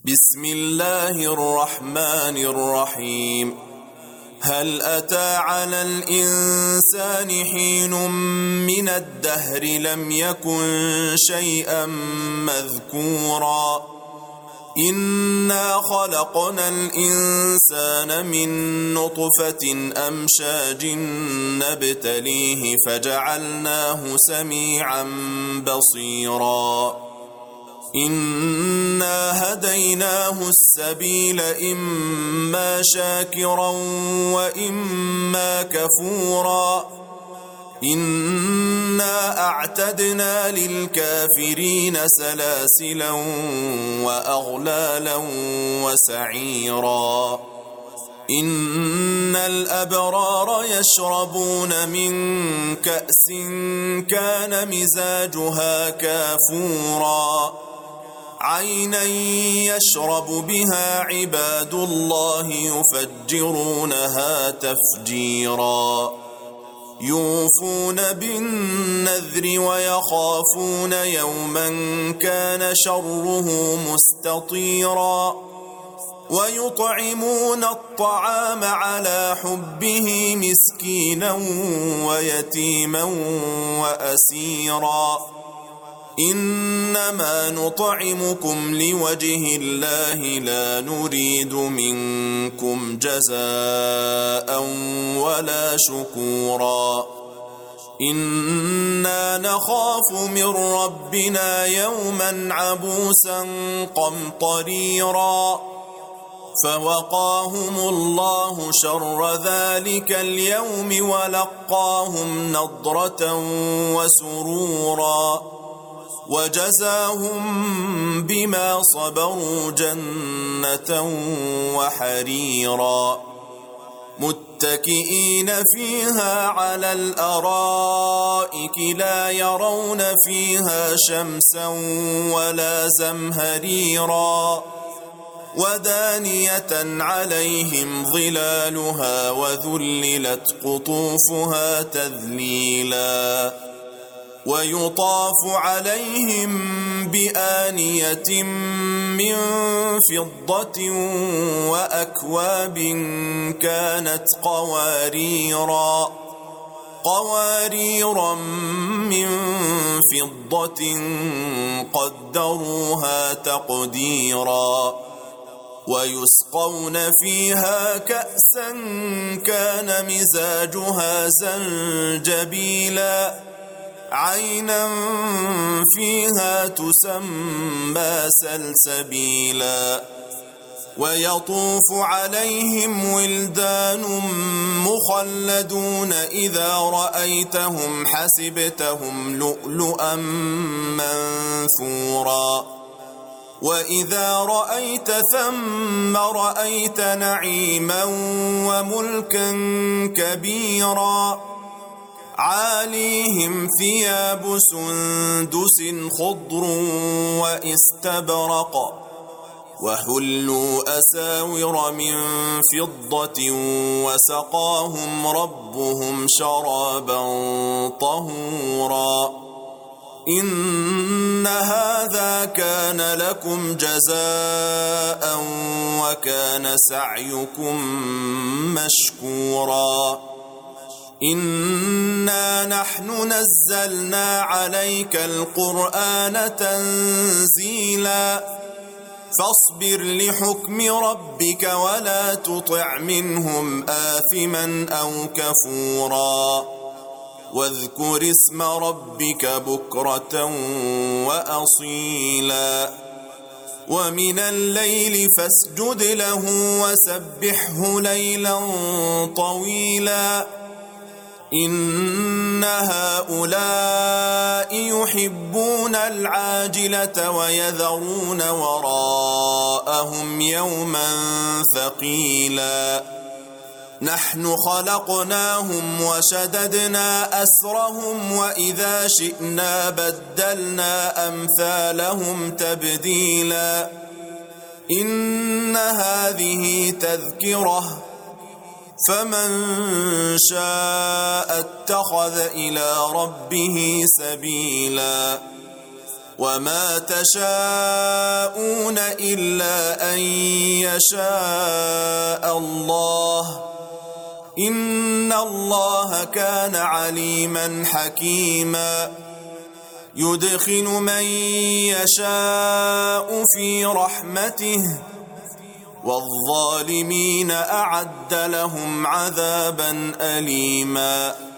بسم الله الرحمن الرحيم. هل أتى على الإنسان حين من الدهر لم يكن شيئا مذكورا إنا خلقنا الإنسان من نطفة أمشاج نبتليه فجعلناه سميعا بصيرا إنا هديناه السبيل إما شاكرا وإما كفورا إنا أعتدنا للكافرين سلاسلا وأغلالا وسعيرا إن الأبرار يشربون من كأس كان مزاجها كافورا عينا يشرب بها عباد الله يفجرونها تفجيرا يوفون بالنذر ويخافون يوما كان شره مستطيرا ويطعمون الطعام على حبه مسكينا ويتيما وأسيرا إنما نطعمكم لوجه الله لا نريد منكم جزاء ولا شكورا إنا نخاف من ربنا يوما عبوسا قمطريرا فوقاهم الله شر ذلك اليوم ولقاهم نضرة وسرورا وجزاهم بما صبروا جنة وحريرا متكئين فيها على الأرائك لا يرون فيها شمسا ولا زمهريرا ودانية عليهم ظلالها وذللت قطوفها تذليلا ويطاف عليهم بآنية من فضة وأكواب كانت قواريرا من فضة قدروها تقديرا ويسقون فيها كأسا كان مزاجها زنجبيلا عينا فيها تسمى سلسبيلا ويطوف عليهم ولدان مخلدون إذا رأيتهم حسبتهم لؤلؤا منثورا وإذا رأيت ثم رأيت نعيما وملكا كبيرا عاليهم ثياب سندس خضر واستبرق وحلوا أساور من فضة وسقاهم ربهم شرابا طهورا إن هذا كان لكم جزاء وكان سعيكم مشكورا إنا نحن نزلنا عليك القرآن تنزيلا فاصبر لحكم ربك ولا تطع منهم آثما أو كفورا واذكر اسم ربك بكرة وأصيلا ومن الليل فاسجد له وسبحه ليلا طويلا إن هؤلاء يحبون العاجلة ويذرون وراءهم يوما ثقيلا نحن خلقناهم وشددنا أسرهم وإذا شئنا بدلنا أمثالهم تبديلا إن هذه تذكرة فمن شاء اتخذ إلى ربه سبيلا وما تشاءون إلا أن يشاء الله إن الله كان عليما حكيما يدخل من يشاء في رحمته والظالمين أعد لهم عذابا أليما